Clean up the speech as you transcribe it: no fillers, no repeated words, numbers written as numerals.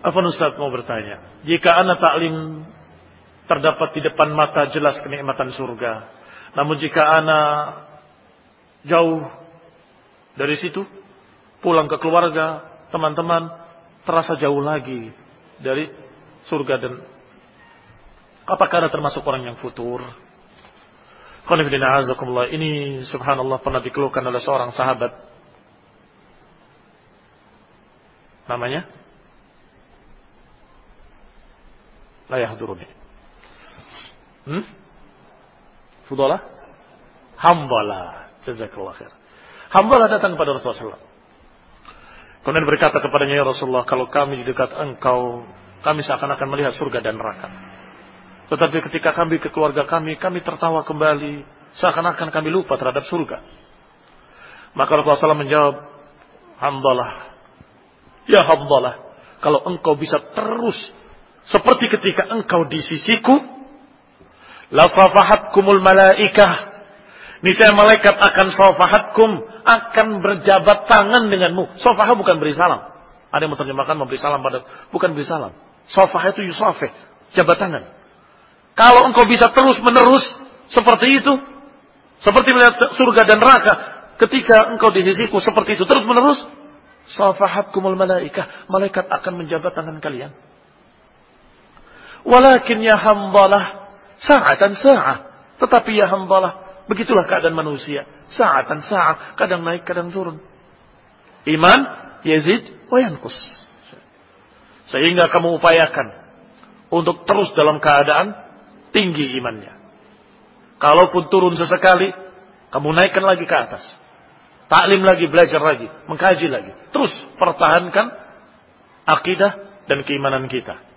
Afwan Ustaz mau bertanya, jika ana taklim terdapat di depan mata jelas kenikmatan surga, namun jika ana jauh dari situ, pulang ke keluarga, teman-teman, terasa jauh lagi dari surga, dan apakah ana termasuk orang yang futur? Ini subhanallah pernah dikeluhkan oleh seorang sahabat. Namanya la yahduruni. Fudalah? Hamdalah. Jazakallah khair. Hamdalah datang kepada Rasulullah SAW. Kemudian berkata kepadanya, ya Rasulullah, kalau kami di dekat engkau, kami seakan-akan melihat surga dan neraka. Tetapi ketika kami ke keluarga kami tertawa kembali, seakan-akan kami lupa terhadap surga. Maka Rasulullah SAW menjawab, Hamdalah. Ya Hamdalah, kalau engkau bisa terus seperti ketika engkau di sisiku, la safahatkumul malaikah, niscaya malaikat akan safahatkum, akan berjabat tangan denganmu. Safahah bukan beri salam. Ada yang menerjemahkan memberi salam pada, bukan beri salam. Safahah itu yusafih, jabat tangan. Kalau engkau bisa terus menerus seperti itu, seperti melihat surga dan neraka, ketika engkau di sisiku seperti itu terus menerus, safahatkumul malaikah, malaikat akan menjabat tangan kalian. Walakin ya Hamdalah, sa'atan sa'ah. Tetapi ya Hamdalah, begitulah keadaan manusia. Sa'atan sa'ah, kadang naik, kadang turun. Iman, yazid, wa yanqus. Sehingga kamu upayakan untuk terus dalam keadaan tinggi imannya. Kalaupun turun sesekali, kamu naikkan lagi ke atas. Taklim lagi, belajar lagi, mengkaji lagi. Terus pertahankan akidah dan keimanan kita.